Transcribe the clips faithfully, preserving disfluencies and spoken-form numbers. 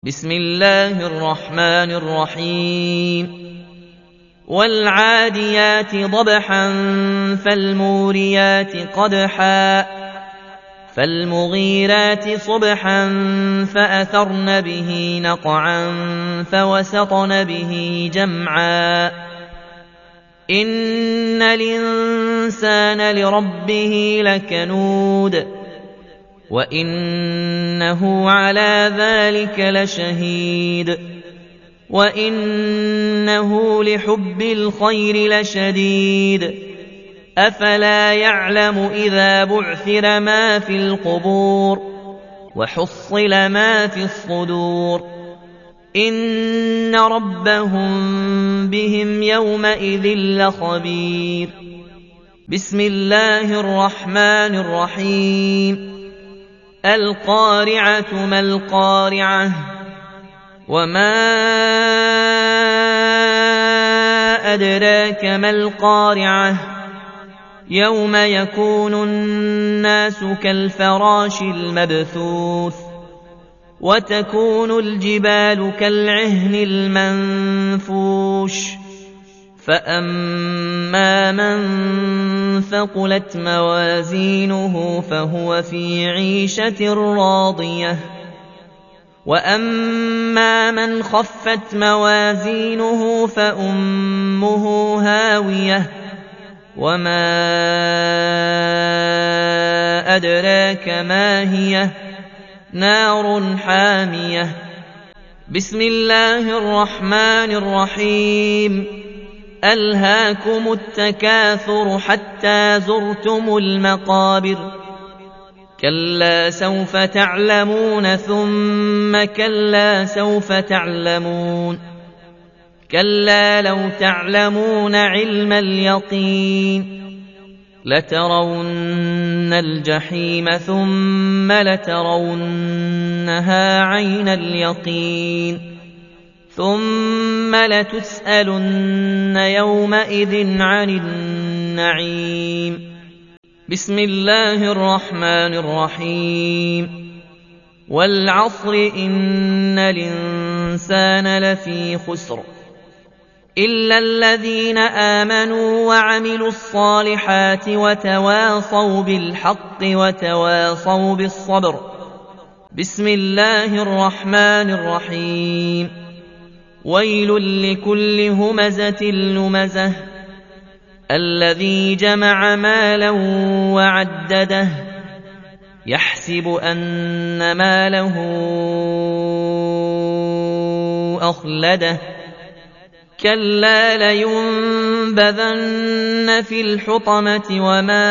بسم الله الرحمن الرحيم والعاديات ضبحا فالموريات قدحا فالمغيرات صبحا فأثرن به نقعا فوسطن به جمعا إن الإنسان لربه لكنود وإنه على ذلك لشهيد وإنه لحب الخير لشديد أفلا يعلم إذا بعثر ما في القبور وحصل ما في الصدور إن ربهم بهم يومئذ لخبير. بسم الله الرحمن الرحيم القارعة ما القارعة وما أدراك ما القارعة يوم يكون الناس كالفراش المبثوث وتكون الجبال كالعهن المنفوش فأما من ثقلت موازينه فهو في عيشة راضية وأما من خفت موازينه فأمه هاوية وما أدراك ما هي نار حامية. بسم الله الرحمن الرحيم ألهاكم التكاثر حتى زرتم المقابر كلا سوف تعلمون ثم كلا سوف تعلمون كلا لو تعلمون علم اليقين لترون الجحيم ثم لترونها عين اليقين ثم لتسألن يومئذ عن النعيم. بسم الله الرحمن الرحيم والعصر إن الإنسان لفي خسر إلا الذين آمنوا وعملوا الصالحات وتواصوا بالحق وتواصوا بالصبر. بسم الله الرحمن الرحيم ويل لكل همزة لمزة الذي جمع مالا وعدده يحسب أن ماله أخلده كلا لينبذن في الحطمة وما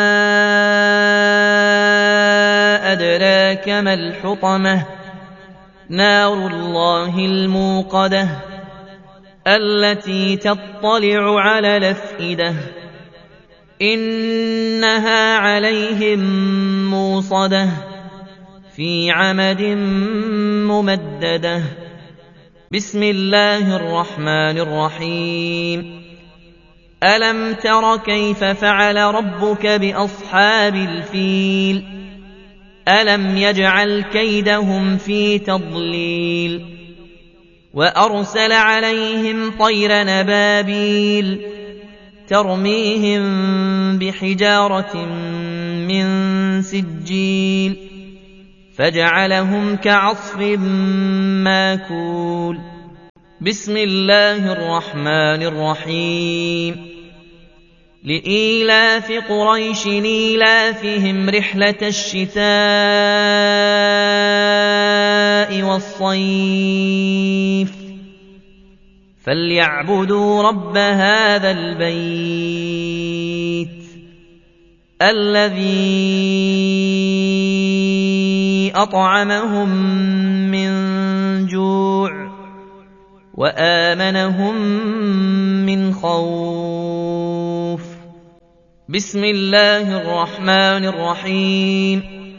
أدراك ما الحطمة نار الله الموقدة التي تطلع على الأفئدة إنها عليهم موصدة في عمد ممددة. بسم الله الرحمن الرحيم ألم تر كيف فعل ربك بأصحاب الفيل ألم يجعل كيدهم في تضليل وأرسل عليهم طير نبابيل ترميهم بحجارة من سجيل فجعلهم كعصف ماكول. بسم الله الرحمن الرحيم لإيلاف قريش إيلافهم رحلة الشتاء والصيف فليعبدوا رب هذا البيت الذي أطعمهم من جوع وآمنهم من خوف. بسم الله الرحمن الرحيم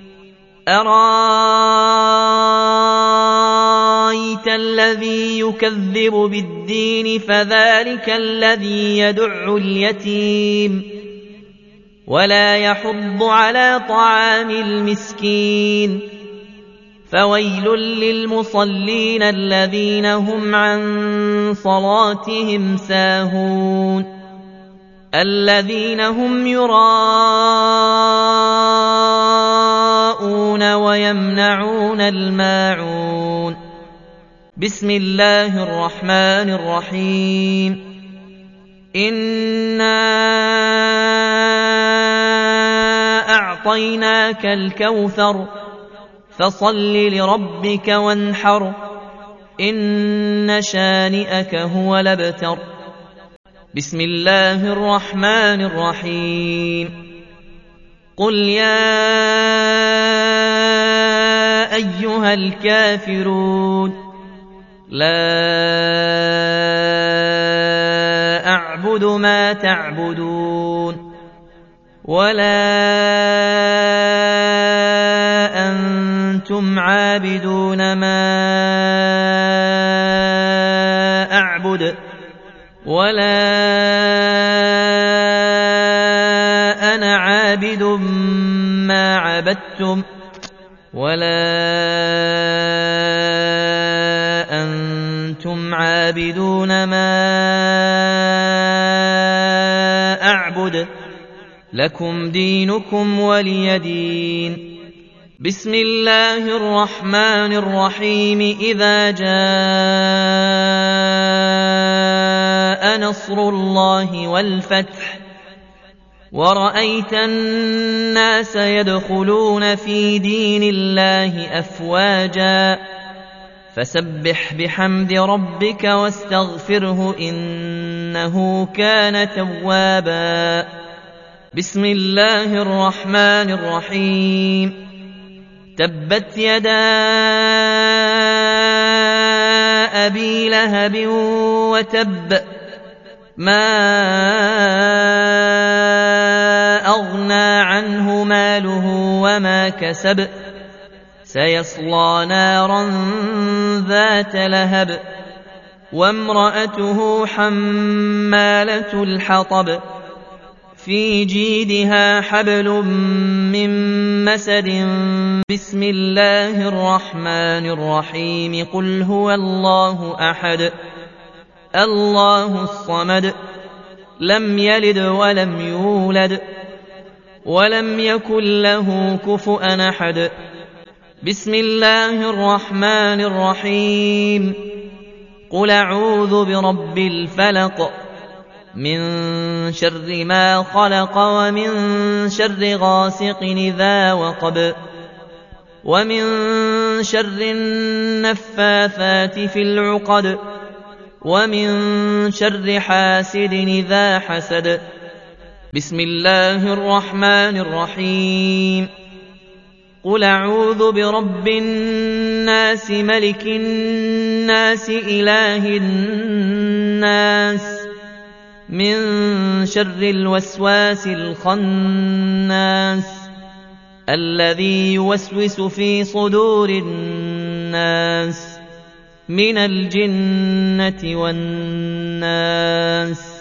أرأيت الذي يكذب بالدين فذلك الذي يدع اليتيم ولا يحض على طعام المسكين فويل للمصلين الذين هم عن صلاتهم ساهون الذين هم يراءون ويمنعون الماعون بسم الله الرحمن الرحيم إنا أعطيناك الكوثر فصل لربك وانحر إن شانئك هو الأبتر بسم الله الرحمن الرحيم قل يا أيها الكافرون لا أعبد ما تعبدون ولا أنتم عابدون ما أعبد ولا أنا عابد ما عبدتم ولا أنتم عابدون ما أعبد لكم دينكم ولي دين بسم الله الرحمن الرحيم إذا جاء نصر الله والفتح ورأيت الناس يدخلون في دين الله أفواجا فسبح بحمد ربك واستغفره إنه كان توابا بسم الله الرحمن الرحيم تبت يدا أبي لهب وتب ما أغنى عنه ماله وما كسب سيصلى نارا ذات لهب وامرأته حمالة الحطب في جيدها حبل من مسد بسم الله الرحمن الرحيم قل هو الله أحد الله الصمد لم يلد ولم يولد ولم يكن له كفؤا أحد بسم الله الرحمن الرحيم قل أعوذ برب الفلق من شر ما خلق ومن شر غاسق إذا وقب ومن شر النفاثات في العقد ومن شر حاسد إذا حسد بسم الله الرحمن الرحيم قل أعوذ برب الناس ملك الناس إله الناس من شر الوسواس الخناس الذي يوسوس في صدور الناس من الجنة والناس